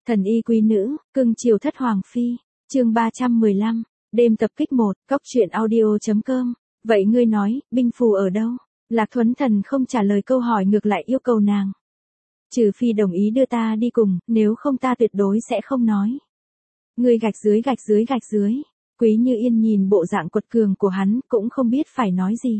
Thần y quý nữ, cưng chiều thất hoàng phi, chương 315, đêm tập kích 1, cóc truyện audio.com. Vậy ngươi nói, binh phù ở đâu? Lạc Thuấn Thần không trả lời câu hỏi ngược lại yêu cầu nàng. Trừ phi đồng ý đưa ta đi cùng, nếu không ta tuyệt đối sẽ không nói. Ngươi gạch dưới. Quý Như Yên nhìn bộ dạng quật cường của hắn, cũng không biết phải nói gì.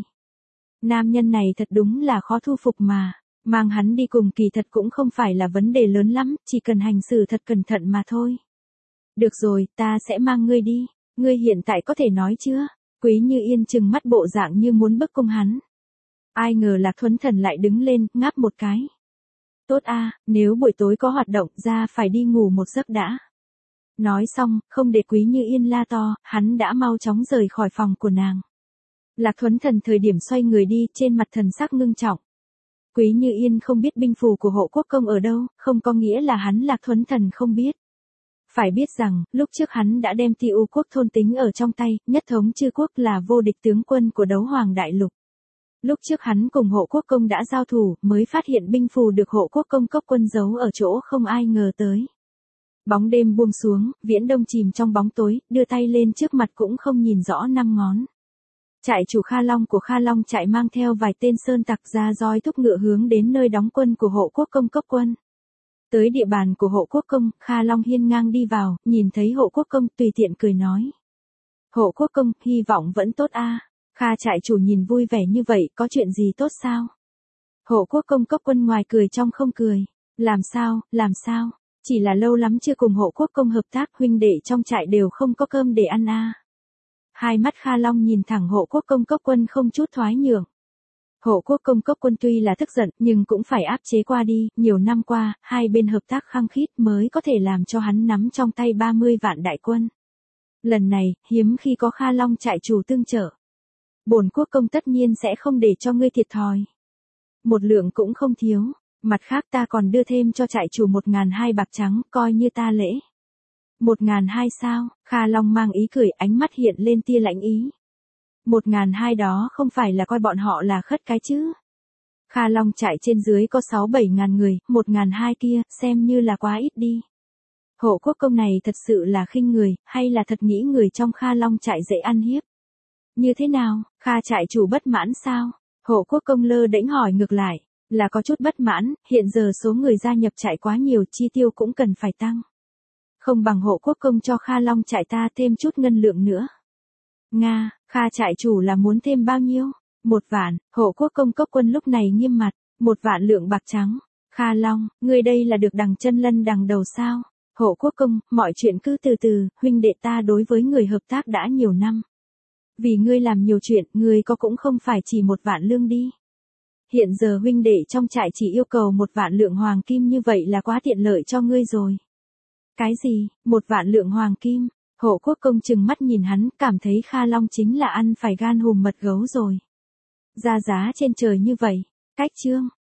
Nam nhân này thật đúng là khó thu phục mà. Mang hắn đi cùng kỳ thật cũng không phải là vấn đề lớn lắm, chỉ cần hành xử thật cẩn thận mà thôi. Được rồi, ta sẽ mang ngươi đi. Ngươi hiện tại có thể nói chưa? Quý Như Yên trừng mắt bộ dạng như muốn bức cung hắn. Ai ngờ Lạc Thuấn Thần lại đứng lên, ngáp một cái. Tốt a, nếu buổi tối có hoạt động ra phải đi ngủ một giấc đã. Nói xong, không để Quý Như Yên la to, hắn đã mau chóng rời khỏi phòng của nàng. Lạc Thuấn Thần thời điểm xoay người đi, trên mặt thần sắc ngưng trọng. Quý Như Yên không biết binh phù của Hộ Quốc Công ở đâu, không có nghĩa là hắn Lạc Thuấn Thần không biết. Phải biết rằng, lúc trước hắn đã đem Ti U quốc thôn tính ở trong tay, nhất thống chư quốc là vô địch tướng quân của Đấu Hoàng Đại Lục. Lúc trước hắn cùng Hộ Quốc Công đã giao thủ, mới phát hiện binh phù được Hộ Quốc Công cốc quân giấu ở chỗ không ai ngờ tới. Bóng đêm buông xuống, Viễn Đông chìm trong bóng tối, đưa tay lên trước mặt cũng không nhìn rõ 5 ngón. Trại chủ Kha Long của Kha Long trại mang theo vài tên sơn tặc ra roi thúc ngựa hướng đến nơi đóng quân của Hộ Quốc Công cốc quân. Tới địa bàn của Hộ Quốc Công, Kha Long hiên ngang đi vào, nhìn thấy Hộ Quốc Công tùy tiện cười nói. Hộ Quốc Công, hy vọng vẫn tốt a. Kha trại chủ nhìn vui vẻ như vậy, có chuyện gì tốt sao? Hộ Quốc Công cốc quân ngoài cười trong không cười. Làm sao? Chỉ là lâu lắm chưa cùng Hộ Quốc Công hợp tác, huynh đệ trong trại đều không có cơm để ăn a. Hai mắt Kha Long nhìn thẳng Hộ Quốc Công cốc quân không chút thoái nhượng. Hộ Quốc Công cốc quân tuy là tức giận, nhưng cũng phải áp chế qua đi, nhiều năm qua, hai bên hợp tác khăng khít mới có thể làm cho hắn nắm trong tay 30 vạn đại quân. Lần này, hiếm khi có Kha Long trại chủ tương trợ. Bổn quốc công tất nhiên sẽ không để cho ngươi thiệt thòi. Một lượng cũng không thiếu, mặt khác ta còn đưa thêm cho trại chủ 1.200 bạc trắng, coi như ta lễ. 1.200 sao? Kha Long mang ý cười, ánh mắt hiện lên tia lãnh ý. 1.200 đó không phải là coi bọn họ là khất cái chứ. Kha Long trại trên dưới có 6-7 ngàn người, 1.200 kia, xem như là quá ít đi. Hộ Quốc Công này thật sự là khinh người, hay là thật nghĩ người trong Kha Long trại dễ ăn hiếp? Như thế nào, Kha trại chủ bất mãn sao? Hộ Quốc Công lơ đễnh hỏi ngược lại, là có chút bất mãn, hiện giờ số người gia nhập trại quá nhiều, chi tiêu cũng cần phải tăng. Không bằng Hộ Quốc Công cho Kha Long trại ta thêm chút ngân lượng nữa. Nga, Kha trại chủ là muốn thêm bao nhiêu? 1 vạn, Hộ Quốc Công cốc quân lúc này nghiêm mặt, 1 vạn lượng bạc trắng. Kha Long, ngươi đây là được đằng chân lân đằng đầu sao? Hộ Quốc Công, mọi chuyện cứ từ từ, huynh đệ ta đối với người hợp tác đã nhiều năm. Vì ngươi làm nhiều chuyện, ngươi có cũng không phải chỉ 1 vạn lương đi. Hiện giờ huynh đệ trong trại chỉ yêu cầu 1 vạn lượng hoàng kim, như vậy là quá tiện lợi cho ngươi rồi. Cái gì, 1 vạn lượng hoàng kim? Hộ Quốc Công trừng mắt nhìn hắn, cảm thấy Kha Long chính là ăn phải gan hùm mật gấu rồi. Ra giá trên trời như vậy. Cách chương.